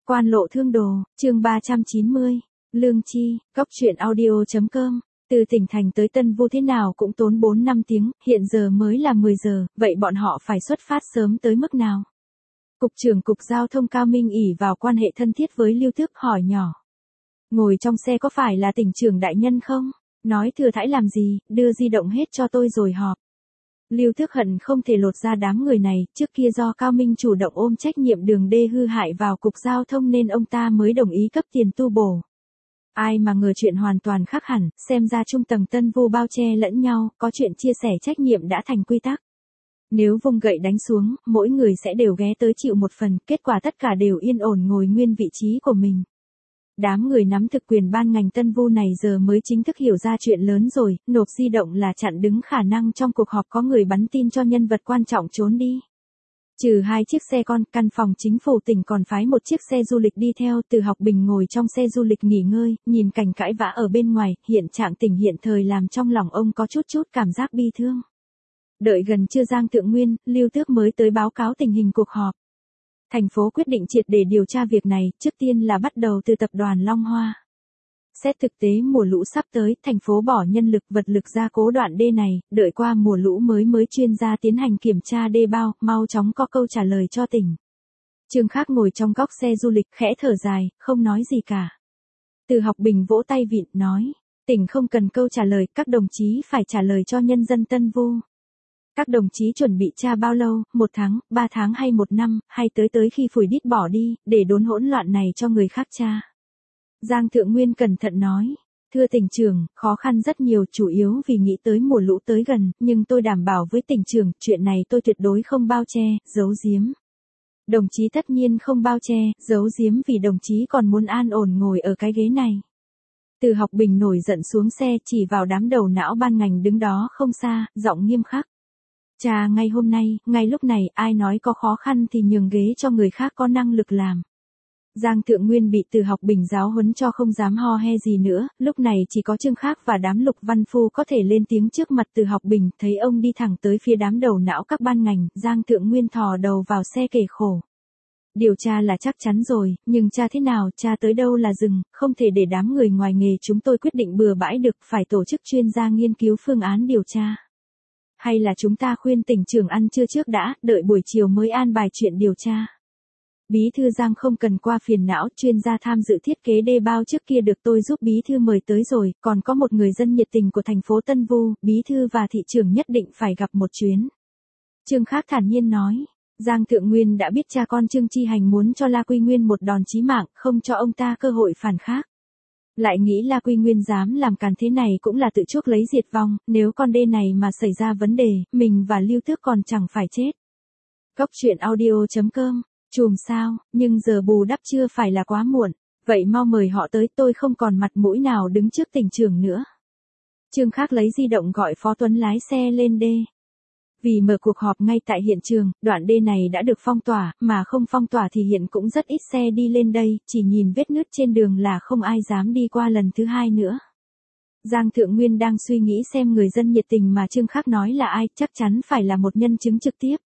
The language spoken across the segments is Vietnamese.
Quan lộ thương đồ, chương 390, Lương Chi, Cóc truyện audio.com. Từ tỉnh thành tới Tân Vu thế nào cũng tốn 4-5 tiếng, hiện giờ mới là 10 giờ, vậy bọn họ phải xuất phát sớm tới mức nào? Cục trưởng Cục Giao thông Cao Minh ỷ vào quan hệ thân thiết với Lưu Tước hỏi nhỏ. Ngồi trong xe có phải là tỉnh trưởng đại nhân không? Nói thừa thãi làm gì, đưa di động hết cho tôi rồi họp. Lưu Tước hận không thể lột ra đám người này, trước kia do Cao Minh chủ động ôm trách nhiệm đường đê hư hại vào Cục Giao thông nên ông ta mới đồng ý cấp tiền tu bổ. Ai mà ngờ chuyện hoàn toàn khác hẳn, xem ra trung tầng Tân Vu bao che lẫn nhau, có chuyện chia sẻ trách nhiệm đã thành quy tắc. Nếu vung gậy đánh xuống, mỗi người sẽ đều ghé tới chịu một phần, kết quả tất cả đều yên ổn ngồi nguyên vị trí của mình. Đám người nắm thực quyền ban ngành Tân Vu này giờ mới chính thức hiểu ra chuyện lớn rồi, nộp di động là chặn đứng khả năng trong cuộc họp có người bắn tin cho nhân vật quan trọng trốn đi. Trừ 2 chiếc xe con, căn phòng chính phủ tỉnh còn phái một chiếc xe du lịch đi theo. Từ Học Bình ngồi trong xe du lịch nghỉ ngơi, nhìn cảnh cãi vã ở bên ngoài, hiện trạng tỉnh hiện thời làm trong lòng ông có chút cảm giác bi thương. Đợi gần trưa Giang Thượng Nguyên, Lưu Tước mới tới báo cáo tình hình cuộc họp. Thành phố quyết định triệt để điều tra việc này, trước tiên là bắt đầu từ tập đoàn Long Hoa. Xét thực tế mùa lũ sắp tới, thành phố bỏ nhân lực vật lực ra cố đoạn đê này, đợi qua mùa lũ mới chuyên gia tiến hành kiểm tra đê bao, mau chóng có câu trả lời cho tỉnh. Trương Khác ngồi trong góc xe du lịch khẽ thở dài, không nói gì cả. Từ Học Bình vỗ tay vịn, nói, tỉnh không cần câu trả lời, các đồng chí phải trả lời cho nhân dân Tân Vu. Các đồng chí chuẩn bị tra bao lâu, 1 tháng, 3 tháng hay 1 năm, hay tới khi phủi đít bỏ đi, để đốn hỗn loạn này cho người khác tra. Giang Thượng Nguyên cẩn thận nói, thưa tỉnh trưởng, khó khăn rất nhiều, chủ yếu vì nghĩ tới mùa lũ tới gần, nhưng tôi đảm bảo với tỉnh trưởng, chuyện này tôi tuyệt đối không bao che, giấu giếm. Đồng chí tất nhiên không bao che, giấu giếm vì đồng chí còn muốn an ổn ngồi ở cái ghế này. Từ Học Bình nổi giận xuống xe chỉ vào đám đầu não ban ngành đứng đó không xa, giọng nghiêm khắc. Chà, ngay hôm nay, ngay lúc này, ai nói có khó khăn thì nhường ghế cho người khác có năng lực làm. Giang Thượng Nguyên bị Từ Học Bình giáo huấn cho không dám ho he gì nữa, lúc này chỉ có Trương Khác và đám Lục Văn Phu có thể lên tiếng trước mặt Từ Học Bình, thấy ông đi thẳng tới phía đám đầu não các ban ngành, Giang Thượng Nguyên thò đầu vào xe kể khổ. Điều tra là chắc chắn rồi, nhưng tra thế nào, tra tới đâu là dừng, không thể để đám người ngoài nghề chúng tôi quyết định bừa bãi được, phải tổ chức chuyên gia nghiên cứu phương án điều tra. Hay là chúng ta khuyên tỉnh trưởng ăn trưa trước đã, đợi buổi chiều mới an bài chuyện điều tra. Bí thư Giang không cần qua phiền não, chuyên gia tham dự thiết kế đê bao trước kia được tôi giúp bí thư mời tới rồi, còn có một người dân nhiệt tình của thành phố Tân Vu, bí thư và thị trưởng nhất định phải gặp một chuyến. Trương Khác thản nhiên nói, Giang Thượng Nguyên đã biết cha con Trương Chi Hành muốn cho La Quy Nguyên một đòn chí mạng, không cho ông ta cơ hội phản khác. Lại nghĩ La Quy Nguyên dám làm càn thế này cũng là tự chuốc lấy diệt vong, nếu con đê này mà xảy ra vấn đề, mình và Lưu Tước còn chẳng phải chết. Cóc truyện audio.com. Chùm sao, nhưng giờ bù đắp chưa phải là quá muộn, vậy mau mời họ tới, tôi không còn mặt mũi nào đứng trước tỉnh trưởng nữa. Trương Khác lấy di động gọi Phó Tuấn lái xe lên đê. Vì mở cuộc họp ngay tại hiện trường, đoạn đê này đã được phong tỏa, mà không phong tỏa thì hiện cũng rất ít xe đi lên đây, chỉ nhìn vết nứt trên đường là không ai dám đi qua lần thứ 2 nữa. Giang Thượng Nguyên đang suy nghĩ xem người dân nhiệt tình mà Trương Khác nói là ai, chắc chắn phải là một nhân chứng trực tiếp.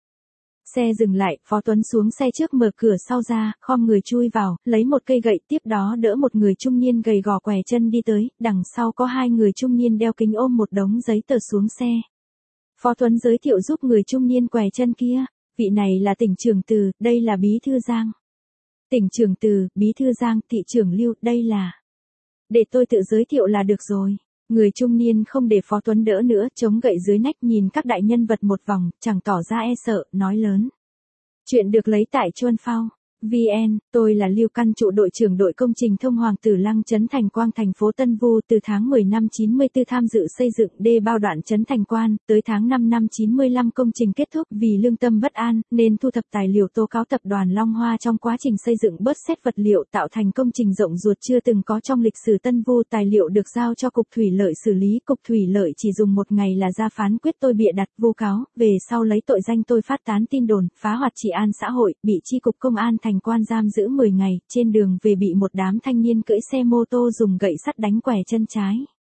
Xe dừng lại, Phó Tuấn xuống xe trước mở cửa sau ra, khom người chui vào, lấy một cây gậy tiếp đó đỡ một người trung niên gầy gò què chân đi tới, đằng sau có 2 người trung niên đeo kính ôm một đống giấy tờ xuống xe. Phó Tuấn giới thiệu giúp người trung niên què chân kia, vị này là tỉnh trưởng Từ, đây là bí thư Giang. Tỉnh trưởng Từ, bí thư Giang, thị trưởng Lưu, đây là. Để tôi tự giới thiệu là được rồi. Người trung niên không để Phó Tuấn đỡ nữa, chống gậy dưới nách nhìn các đại nhân vật một vòng, chẳng tỏ ra e sợ, nói lớn. Chuyện được lấy tại Chuân Phao. VN, tôi là Lưu Căn Trụ, đội trưởng đội công trình thông Hoàng Tử Lăng Trấn Thành Quang thành phố Tân Vu, từ tháng 10 năm 94 tham dự xây dựng đê bao đoạn Trấn Thành Quan, tới tháng 5 năm 95 công trình kết thúc. Vì lương tâm bất an, nên thu thập tài liệu tố cáo tập đoàn Long Hoa trong quá trình xây dựng bớt xét vật liệu tạo thành công trình rộng ruột chưa từng có trong lịch sử Tân Vu. Tài liệu được giao cho Cục Thủy lợi xử lý, Cục Thủy lợi chỉ dùng 1 ngày là ra phán quyết tôi bịa đặt vu cáo, về sau lấy tội danh tôi phát tán tin đồn, phá hoại trị an xã hội, bị chi cục công an Thành Quan giam giữ 10 ngày, trên đường về bị một đám thanh niên cưỡi xe mô tô dùng gậy sắt đánh què chân trái.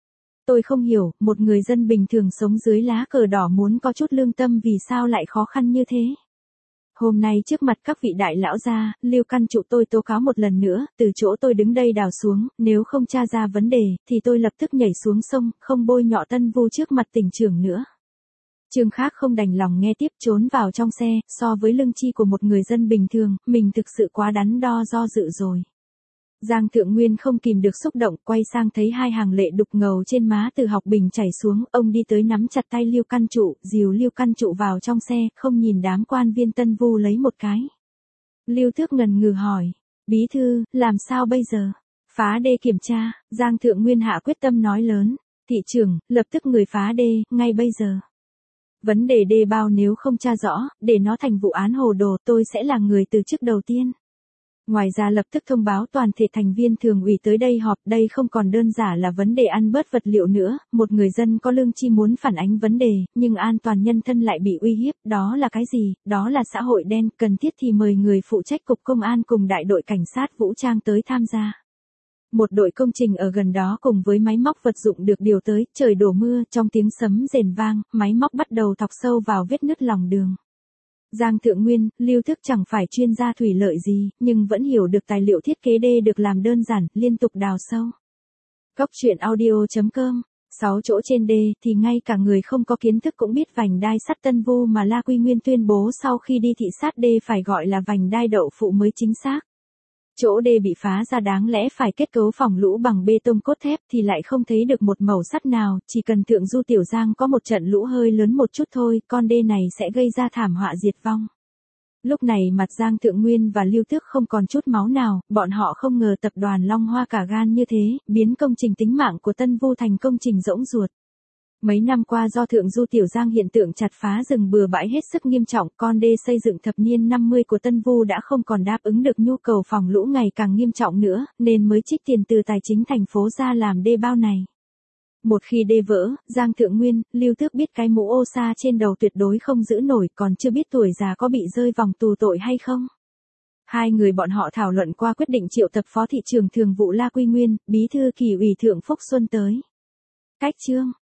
Tôi không hiểu, một người dân bình thường sống dưới lá cờ đỏ muốn có chút lương tâm vì sao lại khó khăn như thế. Hôm nay trước mặt các vị đại lão gia, Lưu Căn Trụ tôi tố cáo một lần nữa, từ chỗ tôi đứng đây đào xuống, nếu không tra ra vấn đề, thì tôi lập tức nhảy xuống sông, không bôi nhọ Tân Vu trước mặt tỉnh trưởng nữa. Trương Khác không đành lòng nghe tiếp, trốn vào trong xe, so với lương chi của một người dân bình thường, mình thực sự quá đắn đo do dự rồi. Giang Thượng Nguyên không kìm được xúc động, quay sang thấy hai hàng lệ đục ngầu trên má Từ Học Bình chảy xuống, ông đi tới nắm chặt tay Lưu Căn Trụ, dìu Lưu Căn Trụ vào trong xe, không nhìn đám quan viên Tân Vu lấy một cái. Lưu Thước ngần ngừ hỏi, bí thư, làm sao bây giờ? Phá đê kiểm tra, Giang Thượng Nguyên hạ quyết tâm nói lớn, thị trưởng, lập tức người phá đê, ngay bây giờ. Vấn đề đê bao nếu không tra rõ, để nó thành vụ án hồ đồ, tôi sẽ là người từ chức đầu tiên. Ngoài ra lập tức thông báo toàn thể thành viên thường ủy tới đây họp, đây không còn đơn giản là vấn đề ăn bớt vật liệu nữa, một người dân có lương chi muốn phản ánh vấn đề, nhưng an toàn nhân thân lại bị uy hiếp, đó là cái gì? Đó là xã hội đen, cần thiết thì mời người phụ trách cục công an cùng đại đội cảnh sát vũ trang tới tham gia. Một đội công trình ở gần đó cùng với máy móc vật dụng được điều tới, trời đổ mưa, trong tiếng sấm rền vang, máy móc bắt đầu thọc sâu vào vết nứt lòng đường. Giang Thượng Nguyên, Lưu Thức chẳng phải chuyên gia thủy lợi gì, nhưng vẫn hiểu được tài liệu thiết kế đê được làm đơn giản, liên tục đào sâu. Cóc truyện audio.com 6 chỗ trên đê thì ngay cả người không có kiến thức cũng biết vành đai sắt Tân Vu mà La Quy Nguyên tuyên bố sau khi đi thị sát đê phải gọi là vành đai đậu phụ mới chính xác. Chỗ đê bị phá ra đáng lẽ phải kết cấu phòng lũ bằng bê tông cốt thép thì lại không thấy được một mẩu sắt nào, chỉ cần Thượng Du Tiểu Giang có một trận lũ hơi lớn một chút thôi, con đê này sẽ gây ra thảm họa diệt vong. Lúc này mặt Giang Thượng Nguyên và Lưu Tước không còn chút máu nào, bọn họ không ngờ tập đoàn Long Hoa cả gan như thế, biến công trình tính mạng của Tân Vu thành công trình rỗng ruột. Mấy năm qua do Thượng Du Tiểu Giang hiện tượng chặt phá rừng bừa bãi hết sức nghiêm trọng, con đê xây dựng thập niên 50 của Tân Vu đã không còn đáp ứng được nhu cầu phòng lũ ngày càng nghiêm trọng nữa, nên mới trích tiền từ tài chính thành phố ra làm đê bao này. Một khi đê vỡ, Giang Thượng Nguyên, Lưu Tước biết cái mũ ô sa trên đầu tuyệt đối không giữ nổi, còn chưa biết tuổi già có bị rơi vòng tù tội hay không. Hai người bọn họ thảo luận qua quyết định triệu tập Phó thị trưởng thường vụ La Quy Nguyên, bí thư Kỷ ủy Thượng Phúc Xuân tới. Cách chương